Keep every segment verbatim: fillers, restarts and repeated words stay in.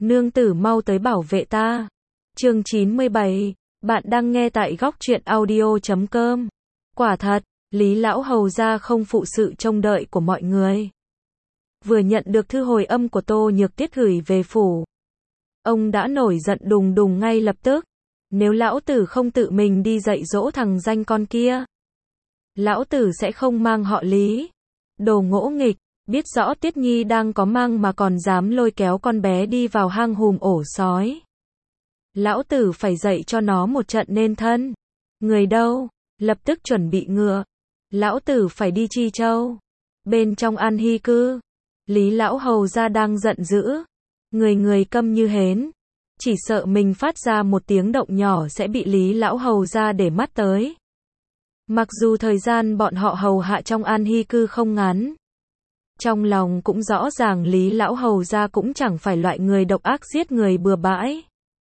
Nương tử mau tới bảo vệ ta. Chương chín mươi bảy, bạn đang nghe tại góc truyện audio chấm com. Quả thật, Lý lão hầu gia không phụ sự trông đợi của mọi người. Vừa nhận được thư hồi âm của Tô Nhược Tiết gửi về phủ, ông đã nổi giận đùng đùng ngay lập tức. Nếu lão tử không tự mình đi dạy dỗ thằng danh con kia, lão tử sẽ không mang họ Lý. Đồ ngỗ nghịch, biết rõ Tiết Nhi đang có mang mà còn dám lôi kéo con bé đi vào hang hùm ổ sói. Lão tử phải dạy cho nó một trận nên thân. Người đâu? Lập tức chuẩn bị ngựa. Lão tử phải đi Chi Châu. Bên trong An Hy cư, Lý lão hầu gia đang giận dữ. Người người câm như hến. Chỉ sợ mình phát ra một tiếng động nhỏ sẽ bị Lý lão hầu gia để mắt tới. Mặc dù thời gian bọn họ hầu hạ trong An Hy cư không ngắn, trong lòng cũng rõ ràng Lý lão hầu gia cũng chẳng phải loại người độc ác giết người bừa bãi.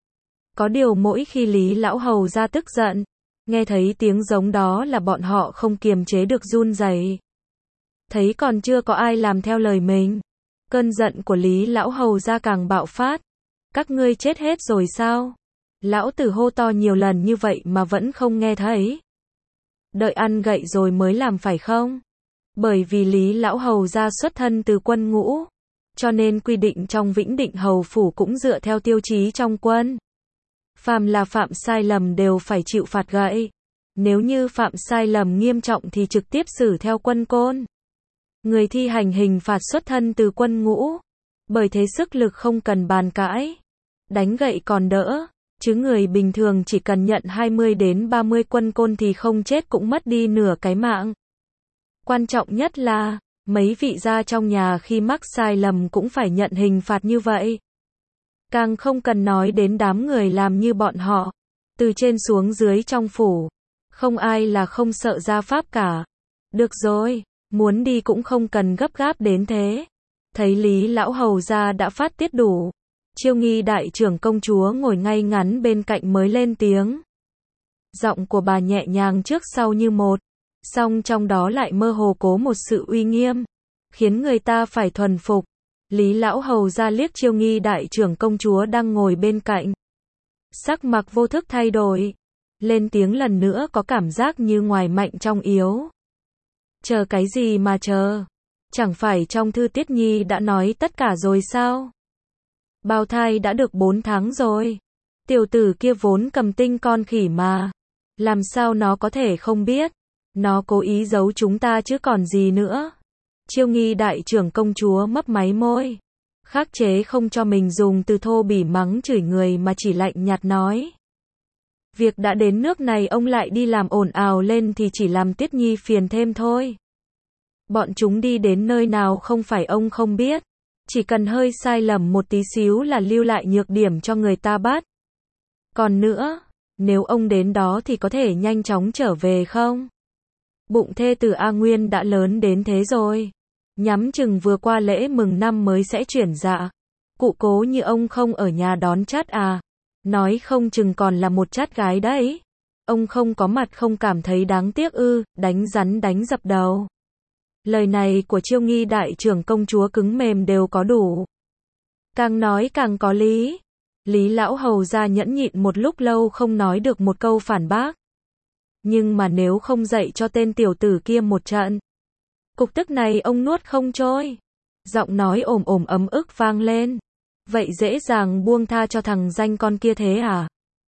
Có điều mỗi khi Lý lão hầu gia tức giận, nghe thấy tiếng giống đó là bọn họ không kiềm chế được run rẩy. Thấy còn chưa có ai làm theo lời mình, cơn giận của Lý lão hầu gia càng bạo phát. Các ngươi chết hết rồi sao? Lão tử hô to nhiều lần như vậy mà vẫn không nghe thấy. Đợi ăn gậy rồi mới làm phải không? Bởi vì Lý lão hầu gia xuất thân từ quân ngũ, cho nên quy định trong Vĩnh Định hầu phủ cũng dựa theo tiêu chí trong quân. Phàm là phạm sai lầm đều phải chịu phạt gậy. Nếu như phạm sai lầm nghiêm trọng thì trực tiếp xử theo quân côn. Người thi hành hình phạt xuất thân từ quân ngũ, bởi thế sức lực không cần bàn cãi. Đánh gậy còn đỡ, chứ người bình thường chỉ cần nhận hai mươi đến ba mươi quân côn thì không chết cũng mất đi nửa cái mạng. Quan trọng nhất là, mấy vị gia trong nhà khi mắc sai lầm cũng phải nhận hình phạt như vậy. Càng không cần nói đến đám người làm như bọn họ, từ trên xuống dưới trong phủ, không ai là không sợ gia pháp cả. Được rồi, muốn đi cũng không cần gấp gáp đến thế. Thấy Lý lão hầu gia đã phát tiết đủ, Chiêu Nghi đại trưởng công chúa ngồi ngay ngắn bên cạnh mới lên tiếng. Giọng của bà nhẹ nhàng trước sau như một, song trong đó lại mơ hồ cố một sự uy nghiêm, khiến người ta phải thuần phục. Lý lão hầu gia liếc Chiêu Nghi đại trưởng công chúa đang ngồi bên cạnh. Sắc mặt vô thức thay đổi, lên tiếng lần nữa có cảm giác như ngoài mạnh trong yếu. Chờ cái gì mà chờ? Chẳng phải trong thư Tiết Nhi đã nói tất cả rồi sao? Bào thai đã được bốn tháng rồi. Tiểu tử kia vốn cầm tinh con khỉ mà. Làm sao nó có thể không biết? Nó cố ý giấu chúng ta chứ còn gì nữa. Chiêu Nghi đại trưởng công chúa mấp máy môi, khắc chế không cho mình dùng từ thô bỉ mắng chửi người mà chỉ lạnh nhạt nói. Việc đã đến nước này ông lại đi làm ồn ào lên thì chỉ làm Tiết Nhi phiền thêm thôi. Bọn chúng đi đến nơi nào không phải ông không biết. Chỉ cần hơi sai lầm một tí xíu là lưu lại nhược điểm cho người ta bắt. Còn nữa, nếu ông đến đó thì có thể nhanh chóng trở về không? Bụng thê tử A Nguyên đã lớn đến thế rồi. Nhắm chừng vừa qua lễ mừng năm mới sẽ chuyển dạ. Cụ Cố như ông không ở nhà đón chát à? Nói không chừng còn là một chát gái đấy. Ông không có mặt không cảm thấy đáng tiếc ư? Đánh rắn đánh dập đầu. Lời này của Chiêu Nghi đại trưởng công chúa cứng mềm đều có đủ. Càng nói càng có lý. Lý lão hầu gia nhẫn nhịn một lúc lâu không nói được một câu phản bác. Nhưng mà nếu không dạy cho tên tiểu tử kia một trận, cục tức này ông nuốt không trôi. Giọng nói ồm ồm ấm ức vang lên. Vậy dễ dàng buông tha cho thằng danh con kia thế à?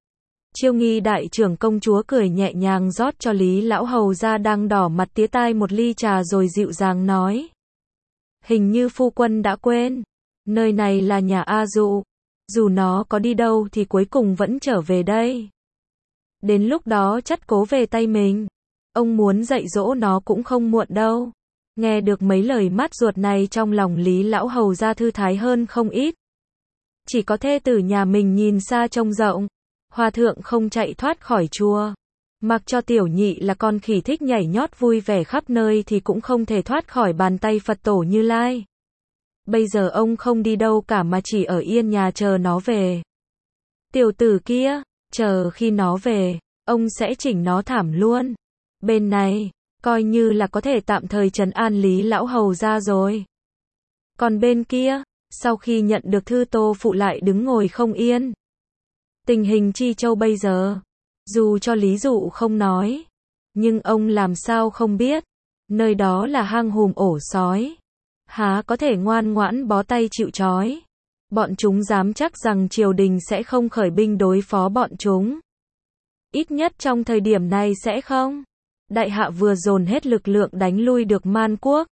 Chiêu Nghi đại trưởng công chúa cười nhẹ nhàng rót cho Lý lão hầu gia đang đỏ mặt tía tai một ly trà rồi dịu dàng nói. Hình như phu quân đã quên. Nơi này là nhà A Dụ. Dù nó có đi đâu thì cuối cùng vẫn trở về đây. Đến lúc đó chắc cố về tay mình. Ông muốn dạy dỗ nó cũng không muộn đâu. Nghe được mấy lời mát ruột này trong lòng Lý lão hầu gia thư thái hơn không ít. Chỉ có thê tử nhà mình nhìn xa trông rộng. Hòa thượng không chạy thoát khỏi chùa. Mặc cho tiểu nhị là con khỉ thích nhảy nhót vui vẻ khắp nơi thì cũng không thể thoát khỏi bàn tay Phật tổ Như Lai. Bây giờ ông không đi đâu cả mà chỉ ở yên nhà chờ nó về. Tiểu tử kia, chờ khi nó về, ông sẽ chỉnh nó thảm luôn. Bên này, coi như là có thể tạm thời trấn an Lý lão hầu gia rồi. Còn bên kia, Sau khi nhận được thư Tô Phụ lại đứng ngồi không yên. Tình hình Chi Châu bây giờ, dù cho Lý Dụ không nói, nhưng ông làm sao không biết, nơi đó là hang hùm ổ sói, há có thể ngoan ngoãn bó tay chịu trói. Bọn chúng dám chắc rằng triều đình sẽ không khởi binh đối phó bọn chúng. Ít nhất trong thời điểm này sẽ không. Đại hạ vừa dồn hết lực lượng đánh lui được Man quốc.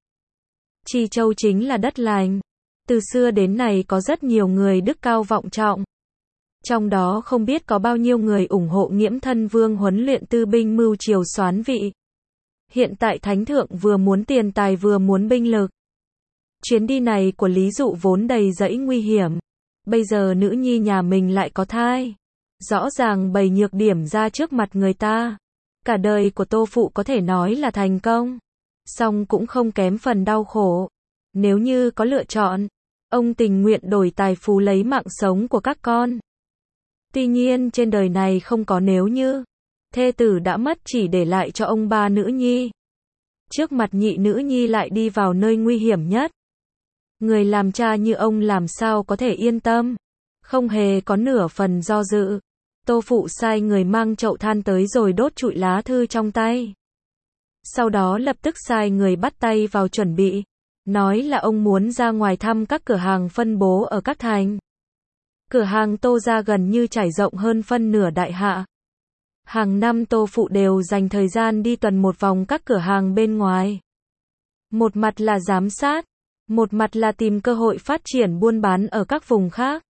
Chi Châu chính là đất lành. Từ xưa đến nay có rất nhiều người đức cao vọng trọng. Trong đó không biết có bao nhiêu người ủng hộ Nghiễm Thân Vương huấn luyện tư binh mưu triều soán vị. Hiện tại Thánh Thượng vừa muốn tiền tài vừa muốn binh lực. Chuyến đi này của Lý Dụ vốn đầy rẫy nguy hiểm. Bây giờ nữ nhi nhà mình lại có thai. Rõ ràng bày nhược điểm ra trước mặt người ta. Cả đời của Tô Phụ có thể nói là thành công. Song cũng không kém phần đau khổ. Nếu như có lựa chọn, ông tình nguyện đổi tài phú lấy mạng sống của các con. Tuy nhiên trên đời này không có nếu như. Thê tử đã mất chỉ để lại cho ông ba nữ nhi. Trước mặt nhị nữ nhi lại đi vào nơi nguy hiểm nhất. Người làm cha như ông làm sao có thể yên tâm. Không hề có nửa phần do dự. Tô Phụ sai người mang chậu than tới rồi đốt trụi lá thư trong tay. Sau đó lập tức sai người bắt tay vào chuẩn bị. Nói là ông muốn ra ngoài thăm các cửa hàng phân bố ở các thành. Cửa hàng Tô gia gần như trải rộng hơn phân nửa Đại Hạ. Hàng năm Tô Phụ đều dành thời gian đi tuần một vòng các cửa hàng bên ngoài. Một mặt là giám sát, một mặt là tìm cơ hội phát triển buôn bán ở các vùng khác.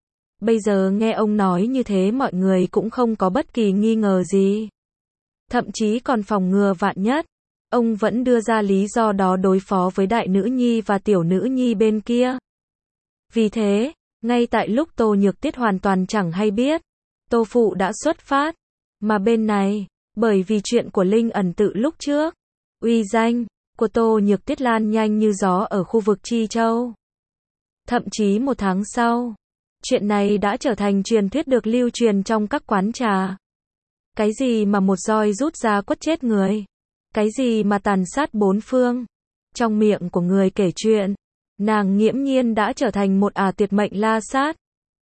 Bây giờ nghe ông nói như thế mọi người cũng không có bất kỳ nghi ngờ gì. Thậm chí còn phòng ngừa vạn nhất. Ông vẫn đưa ra lý do đó đối phó với đại nữ nhi và tiểu nữ nhi bên kia. Vì thế, ngay tại lúc Tô Nhược Tiết hoàn toàn chẳng hay biết, Tô Phụ đã xuất phát. Mà bên này, bởi vì chuyện của Linh Ẩn Tự lúc trước, uy danh của Tô Nhược Tiết lan nhanh như gió ở khu vực Chi Châu. Thậm chí một tháng sau, chuyện này đã trở thành truyền thuyết được lưu truyền trong các quán trà. Cái gì mà một roi rút ra quất chết người? Cái gì mà tàn sát bốn phương? Trong miệng của người kể chuyện, nàng nghiễm nhiên đã trở thành một ả tuyệt mệnh la sát.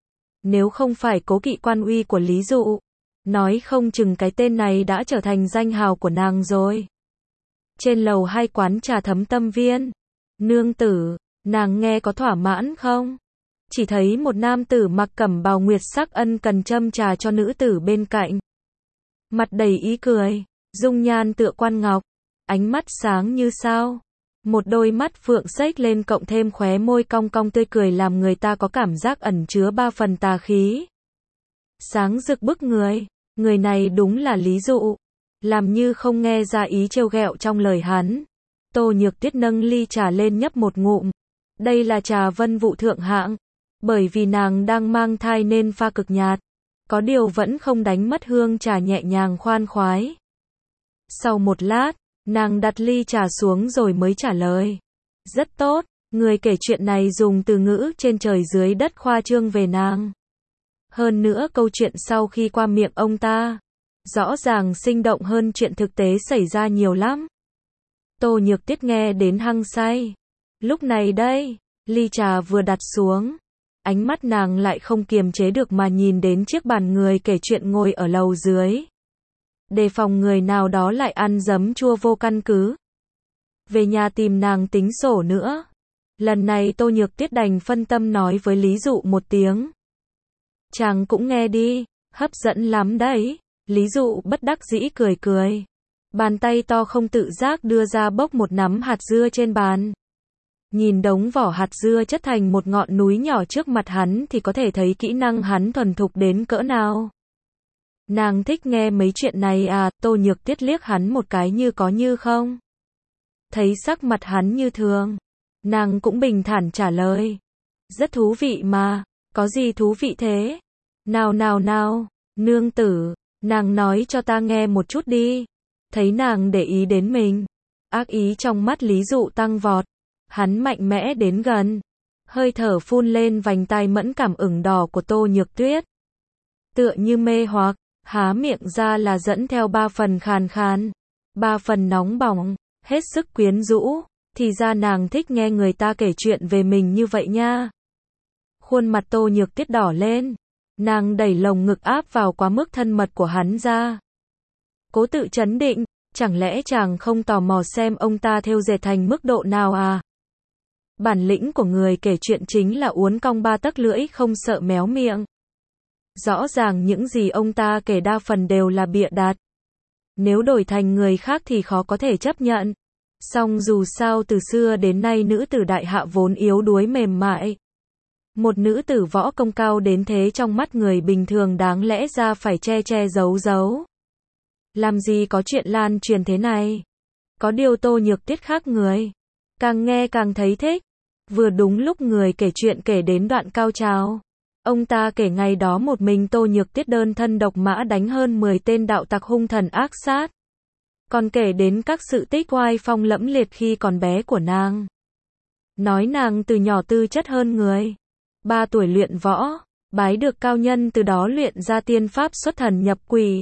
Nếu không phải cố kỵ quan uy của Lý Dụ, nói không chừng cái tên này đã trở thành danh hào của nàng rồi. Trên lầu hai quán trà Thấm Tâm Viên, nương tử, nàng nghe có thỏa mãn không? Chỉ thấy một nam tử mặc cẩm bào nguyệt sắc ân cần châm trà cho nữ tử bên cạnh. Mặt đầy ý cười, dung nhan tựa quan ngọc, ánh mắt sáng như sao. Một đôi mắt phượng xếch lên cộng thêm khóe môi cong cong tươi cười làm người ta có cảm giác ẩn chứa ba phần tà khí. Sáng rực bức người, người này đúng là Lý Dụ. Làm như không nghe ra ý trêu ghẹo trong lời hắn. Tô Nhược Tiết nâng ly trà lên nhấp một ngụm. Đây là trà vân vụ thượng hạng. Bởi vì nàng đang mang thai nên pha cực nhạt. Có điều vẫn không đánh mất hương trà nhẹ nhàng khoan khoái. Sau một lát, nàng đặt ly trà xuống rồi mới trả lời. Rất tốt, người kể chuyện này dùng từ ngữ trên trời dưới đất khoa trương về nàng. Hơn nữa câu chuyện sau khi qua miệng ông ta, rõ ràng sinh động hơn chuyện thực tế xảy ra nhiều lắm. Tô Nhược Tiết nghe đến hăng say. Lúc này đây, ly trà vừa đặt xuống, ánh mắt nàng lại không kiềm chế được mà nhìn đến chiếc bàn người kể chuyện ngồi ở lầu dưới. Đề phòng người nào đó lại ăn giấm chua vô căn cứ. Về nhà tìm nàng tính sổ nữa. Lần này Tô Nhược Tiết đành phân tâm nói với Lý Dụ một tiếng. Chàng cũng nghe đi, hấp dẫn lắm đấy. Lý Dụ bất đắc dĩ cười cười. Bàn tay to không tự giác đưa ra bốc một nắm hạt dưa trên bàn. Nhìn đống vỏ hạt dưa chất thành một ngọn núi nhỏ trước mặt hắn thì có thể thấy kỹ năng hắn thuần thục đến cỡ nào. Nàng thích nghe mấy chuyện này à? Tô Nhược Tiết liếc hắn một cái như có như không. Thấy sắc mặt hắn như thường, nàng cũng bình thản trả lời. Rất thú vị mà, có gì thú vị thế? Nào nào nào, nương tử, nàng nói cho ta nghe một chút đi. Thấy nàng để ý đến mình, ác ý trong mắt Lý Dụ tăng vọt. Hắn mạnh mẽ đến gần, hơi thở phun lên vành tai mẫn cảm ửng đỏ của Tô Nhược Tuyết. Tựa như mê hoặc, há miệng ra là dẫn theo ba phần khàn khàn, ba phần nóng bỏng, hết sức quyến rũ. Thì ra nàng thích nghe người ta kể chuyện về mình như vậy nha. Khuôn mặt Tô Nhược Tuyết đỏ lên. Nàng đẩy lồng ngực áp vào quá mức thân mật của hắn ra. Cố tự trấn định, chẳng lẽ chàng không tò mò xem ông ta thêu dệt thành mức độ nào à? Bản lĩnh của người kể chuyện chính là uốn cong ba tấc lưỡi không sợ méo miệng. Rõ ràng những gì ông ta kể đa phần đều là bịa đặt. Nếu đổi thành người khác thì khó có thể chấp nhận. Song dù sao từ xưa đến nay nữ tử đại hạ vốn yếu đuối mềm mại. Một nữ tử võ công cao đến thế trong mắt người bình thường đáng lẽ ra phải che che giấu giấu. Làm gì có chuyện lan truyền thế này. Có điều Tô Nhược Tuyết khác người. Càng nghe càng thấy thích. Vừa đúng lúc người kể chuyện kể đến đoạn cao trào. Ông ta kể ngày đó một mình Tô Nhược Tuyết đơn thân độc mã đánh hơn mười tên đạo tặc hung thần ác sát. Còn kể đến các sự tích oai phong lẫm liệt khi còn bé của nàng. Nói nàng từ nhỏ tư chất hơn người. Ba tuổi luyện võ, bái được cao nhân từ đó luyện ra tiên pháp xuất thần nhập quỷ.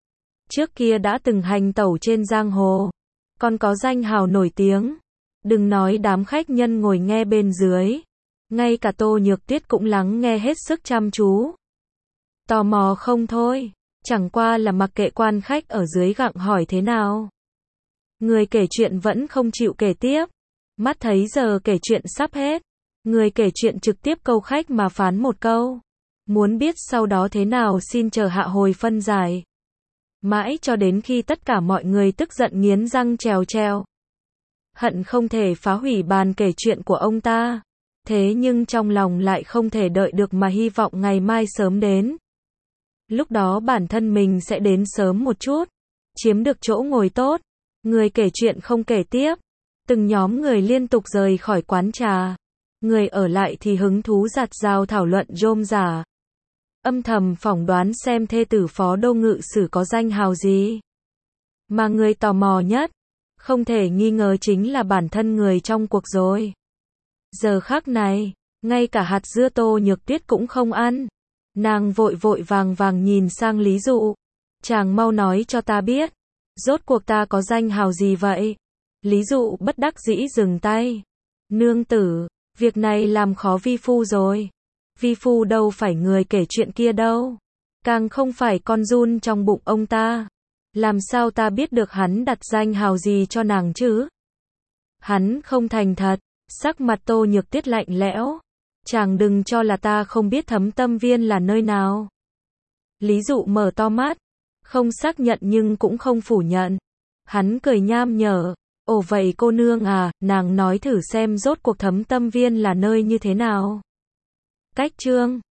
Trước kia đã từng hành tẩu trên giang hồ. Còn có danh hào nổi tiếng. Đừng nói đám khách nhân ngồi nghe bên dưới. Ngay cả Tô Nhược Tuyết cũng lắng nghe hết sức chăm chú. Tò mò không thôi. Chẳng qua là mặc kệ quan khách ở dưới gặng hỏi thế nào. Người kể chuyện vẫn không chịu kể tiếp. Mắt thấy giờ kể chuyện sắp hết. Người kể chuyện trực tiếp câu khách mà phán một câu. Muốn biết sau đó thế nào xin chờ hạ hồi phân giải. Mãi cho đến khi tất cả mọi người tức giận nghiến răng trèo trèo. Hận không thể phá hủy bàn kể chuyện của ông ta. Thế nhưng trong lòng lại không thể đợi được mà hy vọng ngày mai sớm đến. Lúc đó bản thân mình sẽ đến sớm một chút. Chiếm được chỗ ngồi tốt. Người kể chuyện không kể tiếp. Từng nhóm người liên tục rời khỏi quán trà. Người ở lại thì hứng thú giặt rào thảo luận rôm rả. Âm thầm phỏng đoán xem thê tử Phó Đô Ngự Sử có danh hào gì. Mà người tò mò nhất, không thể nghi ngờ chính là bản thân người trong cuộc rồi. Giờ khắc này, ngay cả hạt dưa Tô Nhược Tuyết cũng không ăn. Nàng vội vội vàng vàng nhìn sang Lý Dụ. Chàng mau nói cho ta biết. Rốt cuộc ta có danh hào gì vậy? Lý Dụ bất đắc dĩ dừng tay. Nương tử, việc này làm khó vi phu rồi. Vi phu đâu phải người kể chuyện kia đâu. Càng không phải con giun trong bụng ông ta. Làm sao ta biết được hắn đặt danh hào gì cho nàng chứ? Hắn không thành thật. Sắc mặt Tô Nhược Tuyết lạnh lẽo. Chàng đừng cho là ta không biết Thấm Tâm Viên là nơi nào. Lý Dụ mở to mắt. Không xác nhận nhưng cũng không phủ nhận. Hắn cười nham nhở. Ồ vậy cô nương à, nàng nói thử xem rốt cuộc Thấm Tâm Viên là nơi như thế nào. Cách chương